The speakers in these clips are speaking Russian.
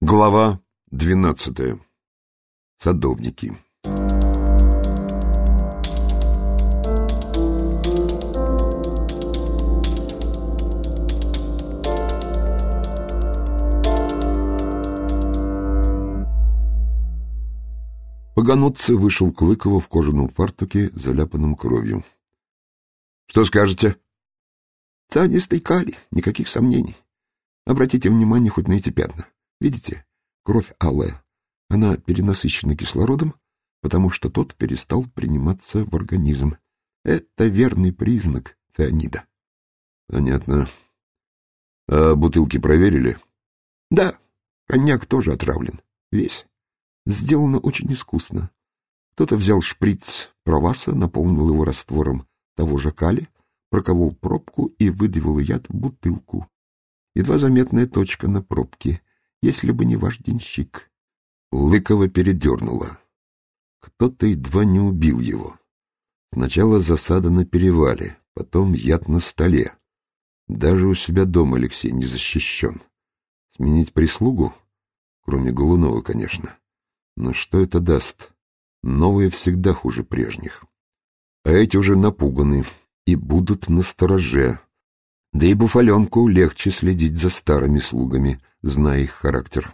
Глава 12. Садовники. Погонотце вышел к Лыкову в кожаном фартуке, заляпанном кровью. — Что скажете? — Цианистый калий, никаких сомнений. Обратите внимание хоть на эти пятна. Видите, кровь алая. Она перенасыщена кислородом, потому что тот перестал приниматься в организм. Это верный признак цианида. — Понятно. А бутылки проверили? — Да, коньяк тоже отравлен. Весь. Сделано очень искусно. Кто-то взял шприц проваса, наполнил его раствором того же калия, проколол пробку и выдавил яд в бутылку. Едва заметная точка на пробке. Если бы не ваш денщик. Лыкова передернула. Кто-то едва не убил его. Сначала засада на перевале, потом яд на столе. Даже у себя дома Алексей не защищен. Сменить прислугу? Кроме Голунова, конечно. Но что это даст? Новые всегда хуже прежних. А эти уже напуганы и будут настороже. Да и Буфаленку легче следить за старыми слугами, зная их характер.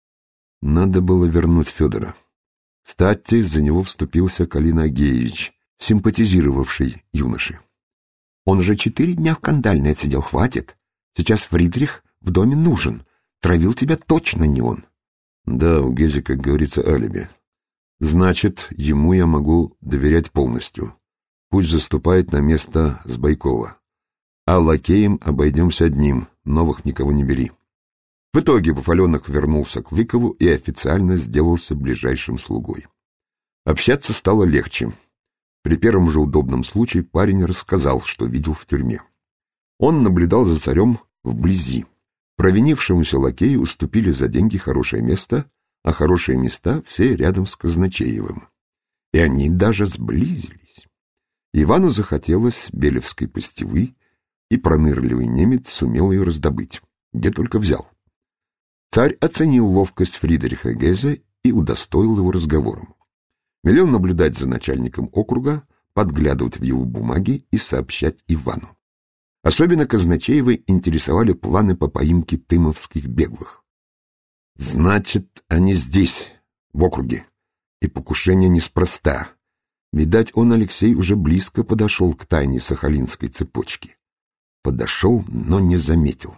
Надо было вернуть Федора. Кстати, за него вступился Калин Агеевич, симпатизировавший юноше. Он же 4 дня в кандальной отсидел, хватит. Сейчас Фридрих в доме нужен. Травил тебя точно не он. Да, у Гези, как говорится, алиби. Значит, ему я могу доверять полностью. Пусть заступает на место Сбайкова. А лакеем обойдемся одним, новых никого не бери. В итоге Буфаленок вернулся к Лыкову и официально сделался ближайшим слугой. Общаться стало легче. При первом же удобном случае парень рассказал, что видел в тюрьме. Он наблюдал за царем вблизи. Провинившемуся лакею уступили за деньги хорошее место, а хорошие места все рядом с Казначеевым. И они даже сблизились. Ивану захотелось белевской пастилы, и пронырливый немец сумел ее раздобыть, где только взял. Царь оценил ловкость Фридриха Гезе и удостоил его разговором. Велел наблюдать за начальником округа, подглядывать в его бумаги и сообщать Ивану. Особенно Казначеева интересовали планы по поимке тымовских беглых. Значит, они здесь, в округе, и покушение неспроста. Видать, он, Алексей, уже близко подошел к тайне Сахалинской цепочки. Подошел, но не заметил.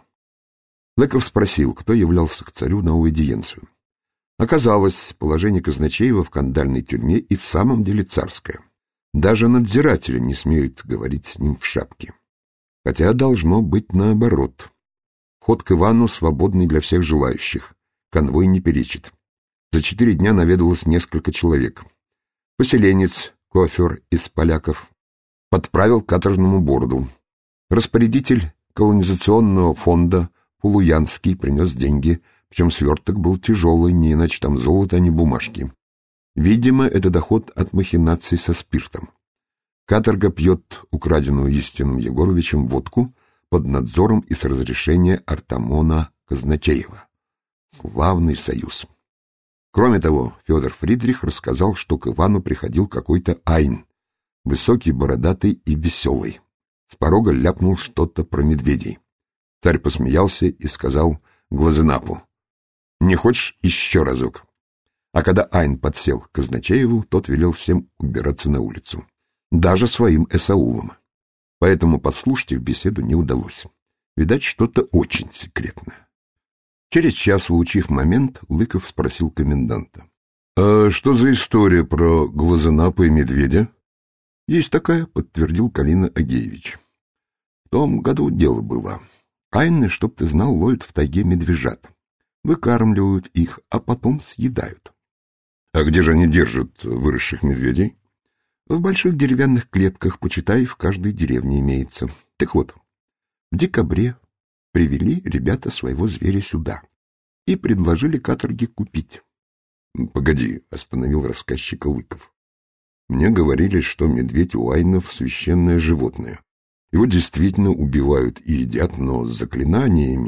Лыков спросил, кто являлся к царю на аудиенцию. Оказалось, положение Казначеева в кандальной тюрьме и в самом деле царское. Даже надзиратели не смеют говорить с ним в шапке. Хотя должно быть наоборот. Вход к Ивану свободный для всех желающих. Конвой не перечит. За 4 дня наведалось несколько человек. Поселенец, кофер из поляков, подправил каторжному бороду. Распорядитель колонизационного фонда Полуянский принес деньги, причем сверток был тяжелый, не иначе там золото, а не бумажки. Видимо, это доход от махинаций со спиртом. Каторга пьет украденную Естином Егоровичем водку под надзором и с разрешения Артамона Казначеева. Славный союз. Кроме того, Федор Фридрих рассказал, что к Ивану приходил какой-то Айн, высокий, бородатый и веселый. С порога ляпнул что-то про медведей. Царь посмеялся и сказал Глазенапу: «Не хочешь еще разок?» А когда Айн подсел к Казначееву, тот велел всем убираться на улицу. Даже своим эсаулам. Поэтому подслушать их беседу не удалось. Видать, что-то очень секретное. Через час, улучив момент, Лыков спросил коменданта: «А что за история про Глазенапа и медведя?» «Есть такая», — подтвердил Калин Агеевич. «В том году дело было. Айны, чтоб ты знал, ловят в тайге медвежат. Выкармливают их, а потом съедают». «А где же они держат выросших медведей?» «В больших деревянных клетках, почитай, в каждой деревне имеется. Так вот, в декабре привели ребята своего зверя сюда и предложили каторге купить». «Погоди», — остановил рассказчика Лыков. «Мне говорили, что медведь у айнов — священное животное. Его действительно убивают и едят, но с заклинаниями.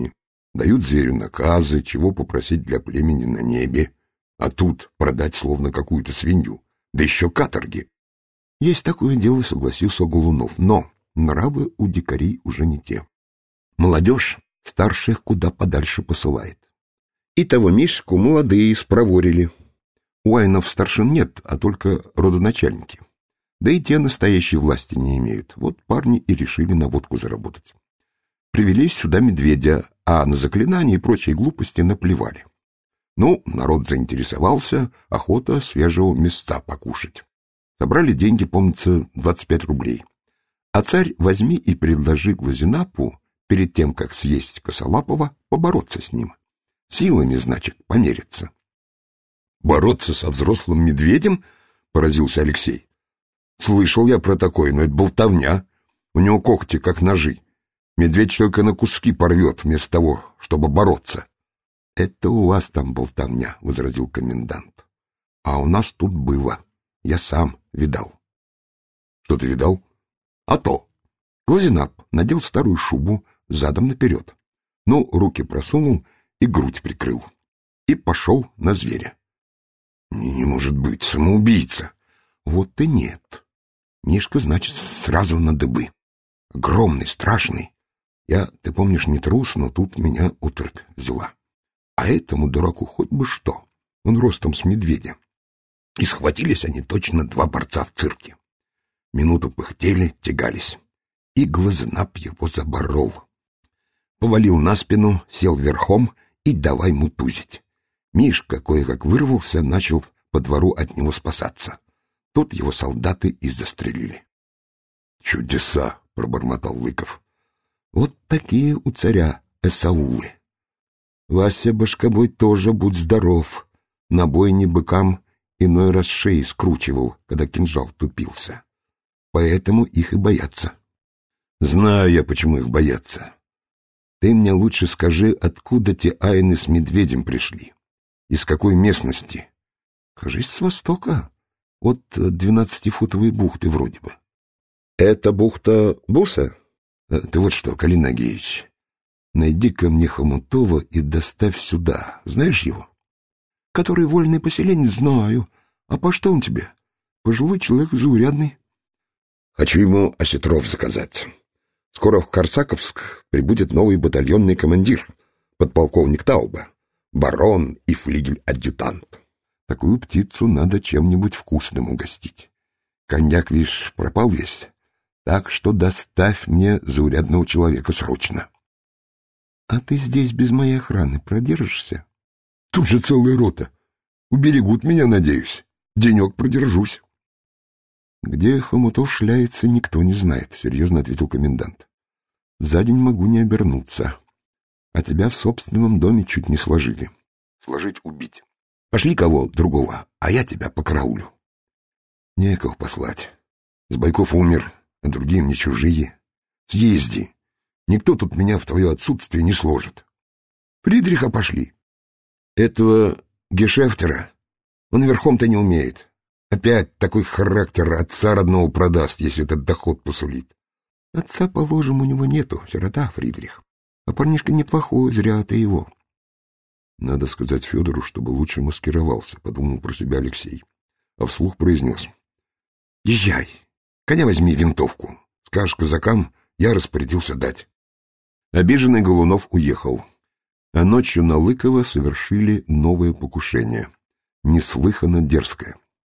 Дают зверю наказы, чего попросить для племени на небе, а тут продать словно какую-то свинью, да еще каторги. Есть такое дело, согласился Голунов, но нравы у дикарей уже не те. Молодежь старших куда подальше посылает. И того Мишку молодые спроворили. У айнов старшин нет, а только родоначальники. Да и те настоящей власти не имеют. Вот парни и решили на водку заработать. Привели сюда медведя, а на заклинания и прочие глупости наплевали. Ну, народ заинтересовался, охота свежего мясца покушать. Собрали деньги, помнится, 25 рублей. А царь возьми и предложи Глазенапу, перед тем, как съесть Косолапова, побороться с ним. Силами, значит, помериться. «Бороться со взрослым медведем?» — поразился Алексей. «Слышал я про такое, но это болтовня. У него когти, как ножи. Медведь только на куски порвет, вместо того, чтобы бороться». «Это у вас там болтовня», — возразил комендант. «А у нас тут было. Я сам видал». «Что ты видал?» «А то». Глазенап надел старую шубу задом наперед. Ну, руки просунул и грудь прикрыл. И пошел на зверя. «Не может быть, самоубийца!» «Вот и нет. Мишка, значит, сразу на дыбы. Огромный, страшный. Я, ты помнишь, не трус, но тут меня оторопь взяла. А этому дураку хоть бы что. Он ростом с медведя. И схватились они точно два борца в цирке. Минуту пыхтели, тягались. И Глазенап его заборол. Повалил на спину, сел верхом и давай мутузить. Мишка кое-как вырвался, начал по двору от него спасаться. Тут его солдаты и застрелили. «Чудеса!» — пробормотал Лыков. «Вот такие у царя эсаулы. Вася Башкобой тоже, будь здоров, на бойне быкам иной раз шеи скручивал, когда кинжал тупился. Поэтому их и боятся». «Знаю я, почему их боятся. Ты мне лучше скажи, откуда те айны с медведем пришли? Из какой местности?» «Кажись, с востока, от 12-футовой бухты вроде бы». «Это бухта Буса?» «Ты вот что, Калин Агеевич, найди-ка мне Хомутова и доставь сюда. Знаешь его?» «Который вольный поселенец, знаю. А по что он тебе? Пожилой человек заурядный». «Хочу ему осетров заказать. Скоро в Корсаковск прибудет новый батальонный командир, подполковник Тауба, барон и флигель-адъютант. Такую птицу надо чем-нибудь вкусным угостить. Коньяк, видишь, пропал весь, так что доставь мне заурядного человека срочно». «А ты здесь без моей охраны продержишься?» «Тут же целая рота. Уберегут меня, надеюсь. Денек продержусь». «Где Хомутов шляется, никто не знает», — серьезно ответил комендант. «За день могу не обернуться. А тебя в собственном доме чуть не сложили. Сложить — убить. Пошли кого другого, а я тебя покараулю». «Некого послать. Сбайков умер, а другие мне чужие. Съезди. Никто тут меня в твое отсутствие не сложит. Фридриха пошли. Этого гешефтера. Он верхом-то не умеет. Опять такой характер отца родного продаст, если этот доход посулит. Отца, положим, у него нету, сирота Фридрих. А парнишка неплохой, зря ты его». «Надо сказать Федору, чтобы лучше маскировался», — подумал про себя Алексей. А вслух произнес: «Езжай, коня возьми, винтовку. Скажешь казакам, я распорядился дать». Обиженный Голунов уехал. А ночью на Лыкова совершили новое покушение, неслыханно дерзкое.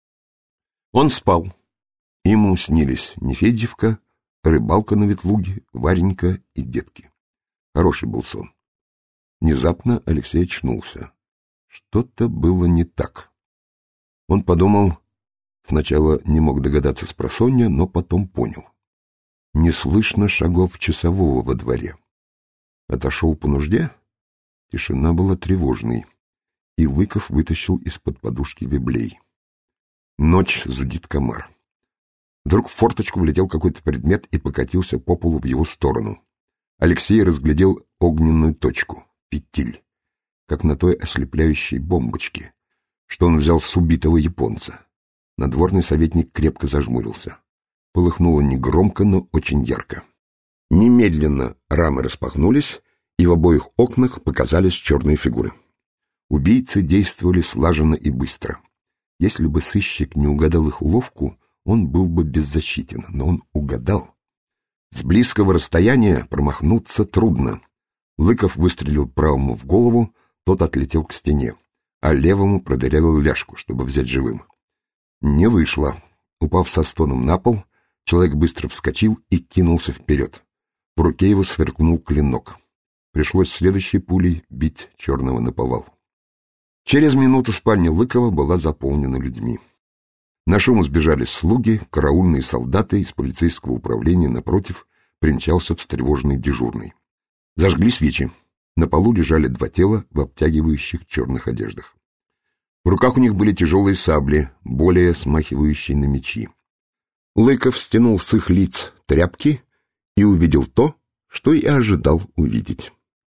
Он спал. Ему снились Нефедьевка, рыбалка на Ветлуге, Варенька и детки. Хороший был сон. Внезапно Алексей очнулся. Что-то было не так. Он подумал, сначала не мог догадаться спросонья, но потом понял. Не слышно шагов часового во дворе. Отошел по нужде. Тишина была тревожной, и Лыков вытащил из-под подушки виблей. Ночь, зудит комар. Вдруг в форточку влетел какой-то предмет и покатился по полу в его сторону. Алексей разглядел огненную точку, фитиль, как на той ослепляющей бомбочке, что он взял с убитого японца. Надворный советник крепко зажмурился. Полыхнуло негромко, но очень ярко. Немедленно рамы распахнулись, и в обоих окнах показались черные фигуры. Убийцы действовали слаженно и быстро. Если бы сыщик не угадал их уловку, он был бы беззащитен, но он угадал. С близкого расстояния промахнуться трудно. Лыков выстрелил правому в голову, тот отлетел к стене, а левому продырявил ляжку, чтобы взять живым. Не вышло. Упав со стоном на пол, человек быстро вскочил и кинулся вперед. В руке его сверкнул клинок. Пришлось следующей пулей бить черного наповал. Через минуту спальня Лыкова была заполнена людьми. На шум сбежали слуги, караульные солдаты из полицейского управления, напротив, примчался встревоженный дежурный. Зажгли свечи. На полу лежали два тела в обтягивающих черных одеждах. В руках у них были тяжелые сабли, более смахивающие на мечи. Лыков стянул с их лиц тряпки и увидел то, что и ожидал увидеть.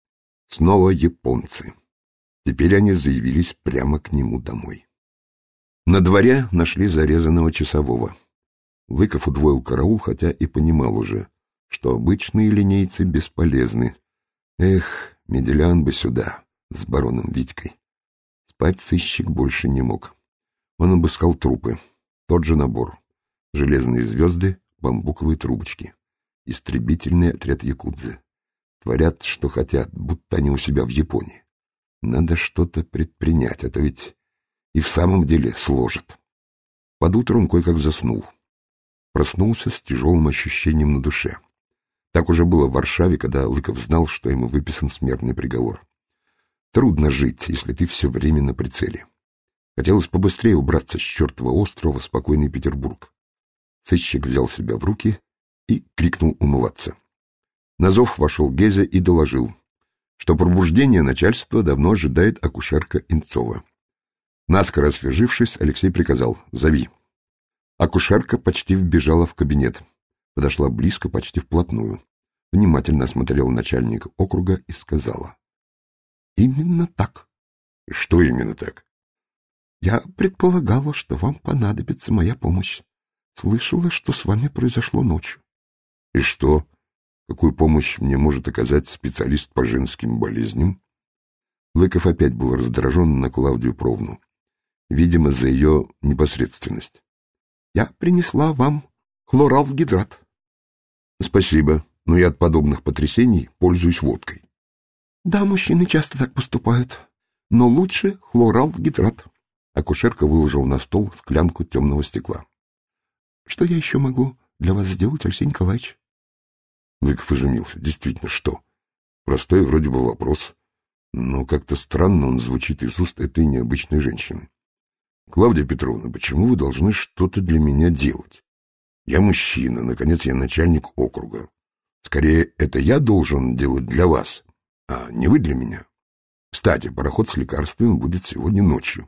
Снова японцы. Теперь они заявились прямо к нему домой. На дворе нашли зарезанного часового. Лыков удвоил караул, хотя и понимал уже, что обычные линейцы бесполезны. Эх, Меделян бы сюда, с бароном Витькой. Спать сыщик больше не мог. Он обыскал трупы. Тот же набор. Железные звезды, бамбуковые трубочки. Истребительный отряд якудзы. Творят, что хотят, будто они у себя в Японии. Надо что-то предпринять, а то ведь и в самом деле сложат. Под утро он кое-как заснул. Проснулся с тяжелым ощущением на душе. Так уже было в Варшаве, когда Лыков знал, что ему выписан смертный приговор. Трудно жить, если ты все время на прицеле. Хотелось побыстрее убраться с чертова острова в спокойный Петербург. Сыщик взял себя в руки и крикнул умываться. На зов вошел Гезя и доложил, что пробуждение начальства давно ожидает акушерка Инцова. Наскоро освежившись, Алексей приказал: «Зови». Акушерка почти вбежала в кабинет. Подошла близко, почти вплотную. Внимательно осмотрела начальника округа и сказала: «Именно так». «Что именно так?» «Я предполагала, что вам понадобится моя помощь. Слышала, что с вами произошло ночью». «И что? Какую помощь мне может оказать специалист по женским болезням?» Лыков опять был раздражен на Клавдию Провну. Видимо, за ее непосредственность. «Я принесла вам хлоралгидрат». «Спасибо, но я от подобных потрясений пользуюсь водкой». «Да, мужчины часто так поступают, но лучше хлоралгидрат». Акушерка выложила на стол склянку темного стекла. «Что я еще могу для вас сделать, Алексей Николаевич?» Лыков изумился. Действительно, что? Простой вроде бы вопрос, но как-то странно он звучит из уст этой необычной женщины. «Клавдия Петровна, почему вы должны что-то для меня делать? Я мужчина, наконец, я начальник округа. Скорее, это я должен делать для вас, а не вы для меня. Кстати, пароход с лекарствами будет сегодня ночью.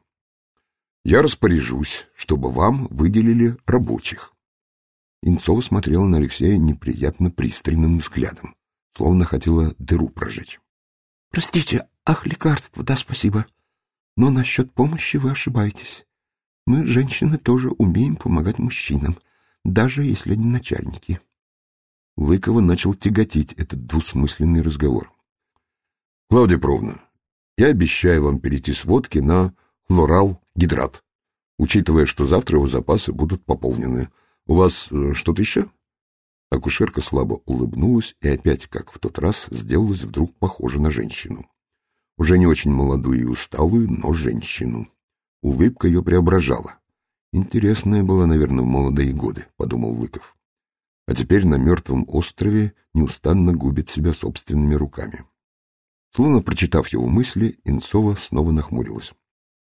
Я распоряжусь, чтобы вам выделили рабочих». Инцова смотрела на Алексея неприятно пристальным взглядом, словно хотела дыру прожечь. «Простите, лекарства, да, спасибо. Но насчет помощи вы ошибаетесь. Мы, женщины, тоже умеем помогать мужчинам, даже если они начальники». Лыкова начал тяготить этот двусмысленный разговор. «Клавдия Петровна, я обещаю вам перейти с водки на хлоралгидрат, учитывая, что завтра его запасы будут пополнены. У вас что-то еще?» Акушерка слабо улыбнулась и опять, как в тот раз, сделалась вдруг похожа на женщину. Уже не очень молодую и усталую, но женщину. Улыбка ее преображала. Интересная была, наверное, в молодые годы, — подумал Лыков. А теперь на мертвом острове неустанно губит себя собственными руками. Словно прочитав его мысли, Инцова снова нахмурилась.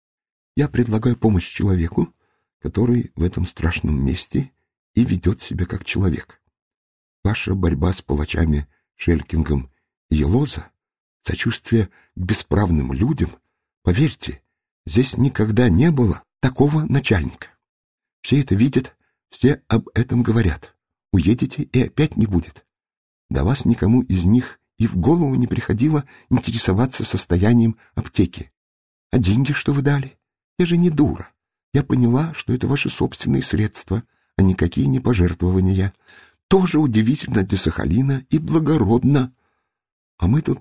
«Я предлагаю помощь человеку, который в этом страшном месте и ведет себя как человек. Ваша борьба с палачами Шелькингом и Елоза, сочувствие к бесправным людям, поверьте, здесь никогда не было такого начальника. Все это видят, все об этом говорят. Уедете, и опять не будет. До вас никому из них и в голову не приходило интересоваться состоянием аптеки. А деньги, что вы дали? Я же не дура. Я поняла, что это ваши собственные средства, а никакие не пожертвования. Тоже удивительно для Сахалина и благородно. А мы тут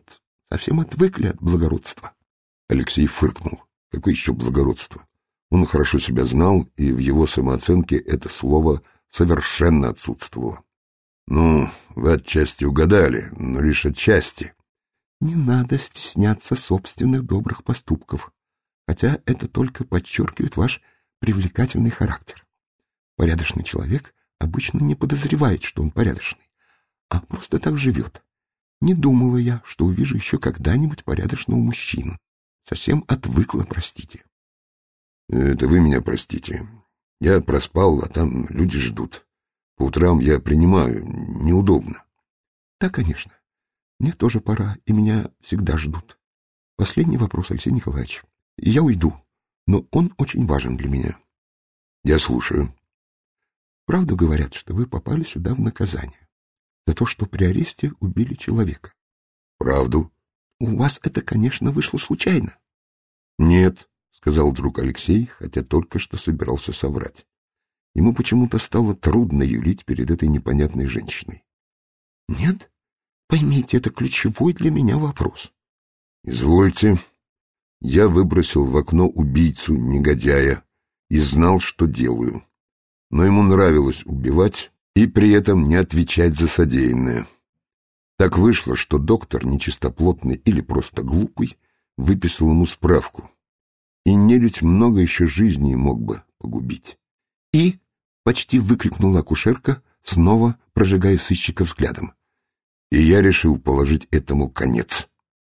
совсем отвыкли от благородства. Алексей фыркнул. Какое еще благородство? Он хорошо себя знал, и в его самооценке это слово совершенно отсутствовало. Ну, вы отчасти угадали, но лишь отчасти. Не надо стесняться собственных добрых поступков, хотя это только подчеркивает ваш привлекательный характер. Порядочный человек обычно не подозревает, что он порядочный, а просто так живет. Не думала я, что увижу еще когда-нибудь порядочного мужчину. Совсем отвыкла, простите. Это вы меня простите. Я проспал, а там люди ждут. По утрам я принимаю. Неудобно. Да, конечно. Мне тоже пора, и меня всегда ждут. Последний вопрос, Алексей Николаевич. Я уйду, но он очень важен для меня. Я слушаю. Правду говорят, что вы попали сюда в наказание за то, что при аресте убили человека. Правду. У вас это, конечно, вышло случайно. Нет, сказал вдруг Алексей, хотя только что собирался соврать. Ему почему-то стало трудно юлить перед этой непонятной женщиной. Нет? Поймите, это ключевой для меня вопрос. Извольте. Я выбросил в окно убийцу, негодяя, и знал, что делаю. Но ему нравилось убивать и при этом не отвечать за содеянное. Так вышло, что доктор, нечистоплотный или просто глупый, выписал ему справку. И нелюдь много еще жизней мог бы погубить. И почти выкрикнула акушерка, снова прожигая сыщика взглядом. И я решил положить этому конец.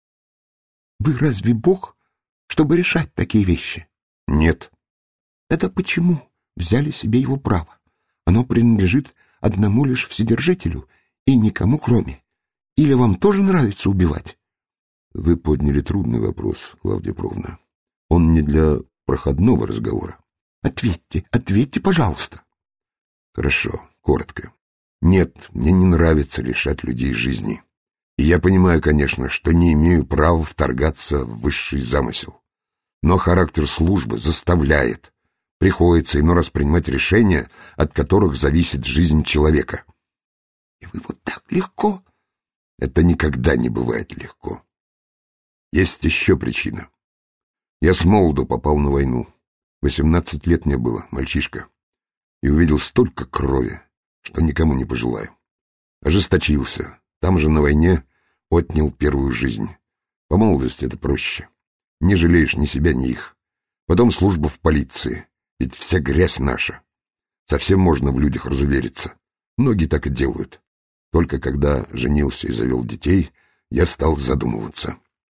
Вы разве Бог, чтобы решать такие вещи? Нет. Это почему взяли себе его право? Оно принадлежит одному лишь Вседержителю и никому кроме. Или вам тоже нравится убивать? Вы подняли трудный вопрос, Клавдия Петровна. Он не для проходного разговора. Ответьте, пожалуйста. Хорошо, коротко. Нет, мне не нравится лишать людей жизни. И я понимаю, конечно, что не имею права вторгаться в высший замысел. Но характер службы заставляет. Приходится иной раз принимать решения, от которых зависит жизнь человека. И вы вот так легко? Это никогда не бывает легко. Есть еще причина. Я с молоду попал на войну. 18 лет мне было, мальчишка. И увидел столько крови, что никому не пожелаю. Ожесточился. Там же на войне отнял первую жизнь. По молодости это проще. Не жалеешь ни себя, ни их. Потом служба в полиции. Ведь вся грязь наша. Совсем можно в людях разувериться. Многие так и делают. Только когда женился и завел детей, я стал задумываться.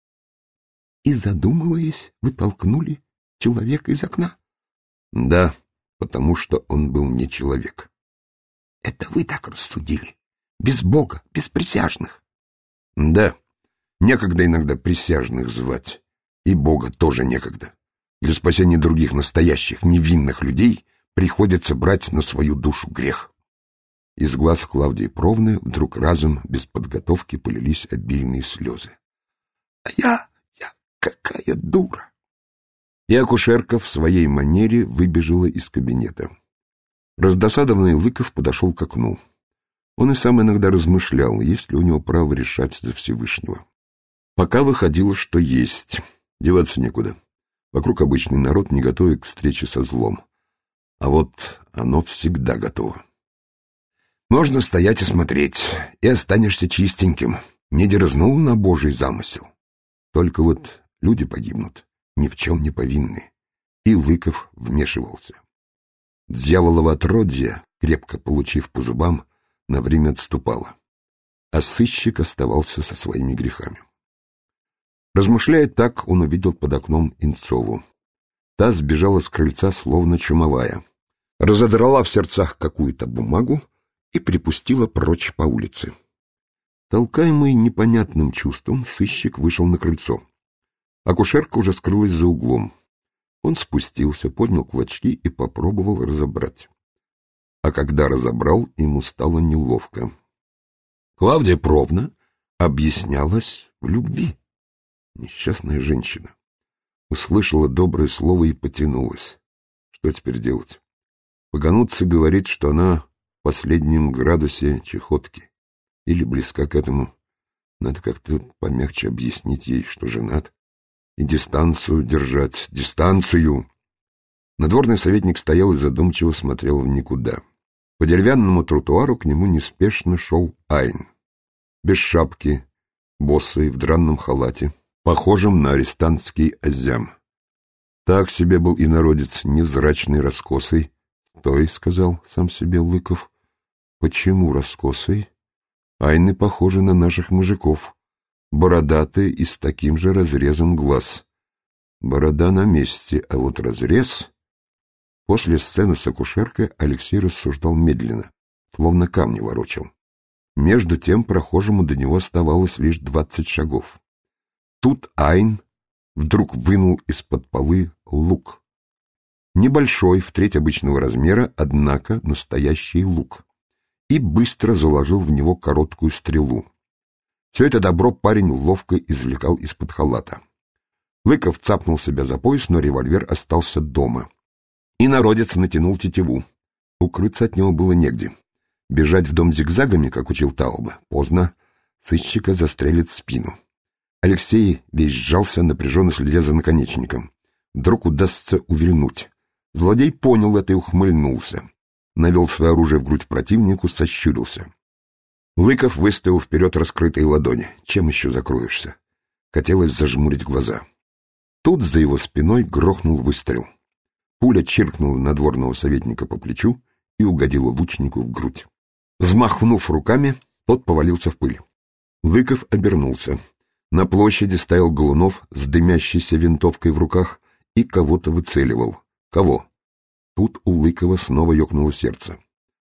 И, задумываясь, вы толкнули человека из окна? Да, потому что он был не человек. Это вы так рассудили? Без Бога, без присяжных? Да, некогда иногда присяжных звать. И Бога тоже некогда. Для спасения других настоящих, невинных людей приходится брать на свою душу грех. Из глаз Клавдии Петровны вдруг разом, без подготовки, полились обильные слезы. А я какая дура! И акушерка в своей манере выбежала из кабинета. Раздосадованный Лыков подошел к окну. Он и сам иногда размышлял, есть ли у него право решать за Всевышнего. Пока выходило, что есть. Деваться некуда. Вокруг обычный народ, не готовый к встрече со злом. А вот оно всегда готово. Можно стоять и смотреть, и останешься чистеньким. Не дерзнул на Божий замысел. Только вот люди погибнут, ни в чем не повинные. И Лыков вмешивался. Дьяволово отродье, крепко получив по зубам, на время отступало. А сыщик оставался со своими грехами. Размышляя так, он увидел под окном Инцову. Та сбежала с крыльца, словно чумовая. Разодрала в сердцах какую-то бумагу и припустила прочь по улице. Толкаемый непонятным чувством, сыщик вышел на крыльцо. Акушерка уже скрылась за углом. Он спустился, поднял клочки и попробовал разобрать. А когда разобрал, ему стало неловко. Клавдия Петровна объяснялась в любви. Несчастная женщина. Услышала доброе слово и потянулась. Что теперь делать? Паганутцы говорит, что она в последнем градусе чехотки. Или близка к этому. Надо как-то помягче объяснить ей, что женат, и дистанцию держать, дистанцию. Надворный советник стоял и задумчиво смотрел в никуда. По деревянному тротуару к нему неспешно шел Айн. Без шапки, босый, в дранном халате, похожем на арестантский азям. Так себе был и народец, невзрачный, раскосый. «Стой», — сказал сам себе Лыков. «Почему раскосый? Айны похожи на наших мужиков, бородатые и с таким же разрезом глаз. Борода на месте, а вот разрез...» После сцены с акушеркой Алексей рассуждал медленно, словно камни ворочал. Между тем прохожему до него оставалось лишь 20 шагов. Тут Айн вдруг вынул из-под полы лук. Небольшой, в треть обычного размера, однако настоящий лук. И быстро заложил в него короткую стрелу. Все это добро парень ловко извлекал из-под халата. Лыков цапнул себя за пояс, но револьвер остался дома. И народец натянул тетиву. Укрыться от него было негде. Бежать в дом зигзагами, как учил Тауба, поздно. Сыщика застрелит в спину. Алексей весь сжался, напряженно следя за наконечником. Вдруг удастся увильнуть. Злодей понял это и ухмыльнулся. Навел свое оружие в грудь противнику, сощурился. Лыков выставил вперед раскрытые ладони. Чем еще закроешься? Хотелось зажмурить глаза. Тут за его спиной грохнул выстрел. Пуля чиркнула надворного советника по плечу и угодила лучнику в грудь. Взмахнув руками, тот повалился в пыль. Лыков обернулся. На площади стоял Голунов с дымящейся винтовкой в руках и кого-то выцеливал. Кого? Тут у Лыкова снова ёкнуло сердце.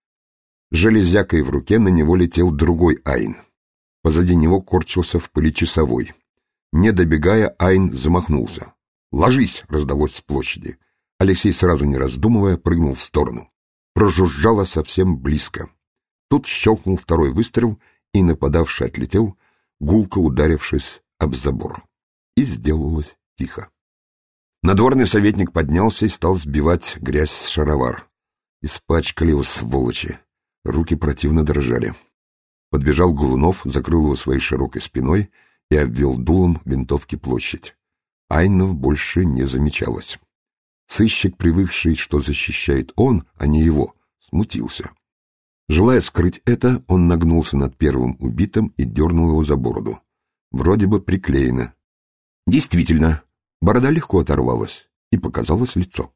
Железякой в руке на него летел другой Айн. Позади него корчился в пыли часовой. Не добегая, Айн замахнулся. «Ложись!» — раздалось с площади. Алексей, сразу не раздумывая, прыгнул в сторону. Прожужжало совсем близко. Тут щелкнул второй выстрел, и нападавший отлетел, гулко ударившись об забор. И сделалось тихо. Надворный советник поднялся и стал сбивать грязь с шаровар. Испачкали его, сволочи. Руки противно дрожали. Подбежал Голунов, закрыл его своей широкой спиной и обвел дулом винтовки площадь. Айнов больше не замечалось. Сыщик, привыкший, что защищает он, а не его, смутился. Желая скрыть это, он нагнулся над первым убитым и дернул его за бороду. Вроде бы приклеено. Действительно, борода легко оторвалась, и показалось лицо.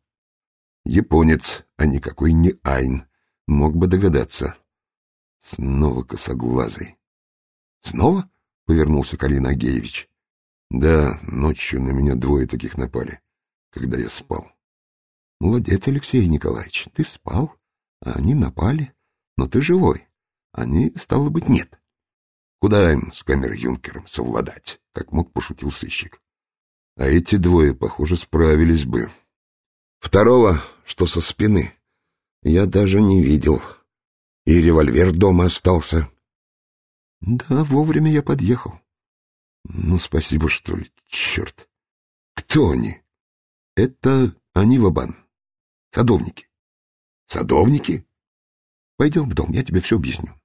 Японец, а никакой не Айн, мог бы догадаться. Снова косоглазый. «Снова?» — повернулся Калин Агеевич. «Да, ночью на меня двое таких напали, когда я спал». «Молодец, Алексей Николаевич, ты спал, а они напали, но ты живой. Они, стало быть, нет». «Куда им с камер-юнкером совладать?» — как мог пошутил сыщик. «А эти двое, похоже, справились бы. Второго, что со спины, я даже не видел. И револьвер дома остался». «Да, вовремя я подъехал». «Ну, спасибо, что ли, черт. Кто они?» «Это Анива-бан. Садовники». «Садовники?» «Пойдем в дом, я тебе все объясню».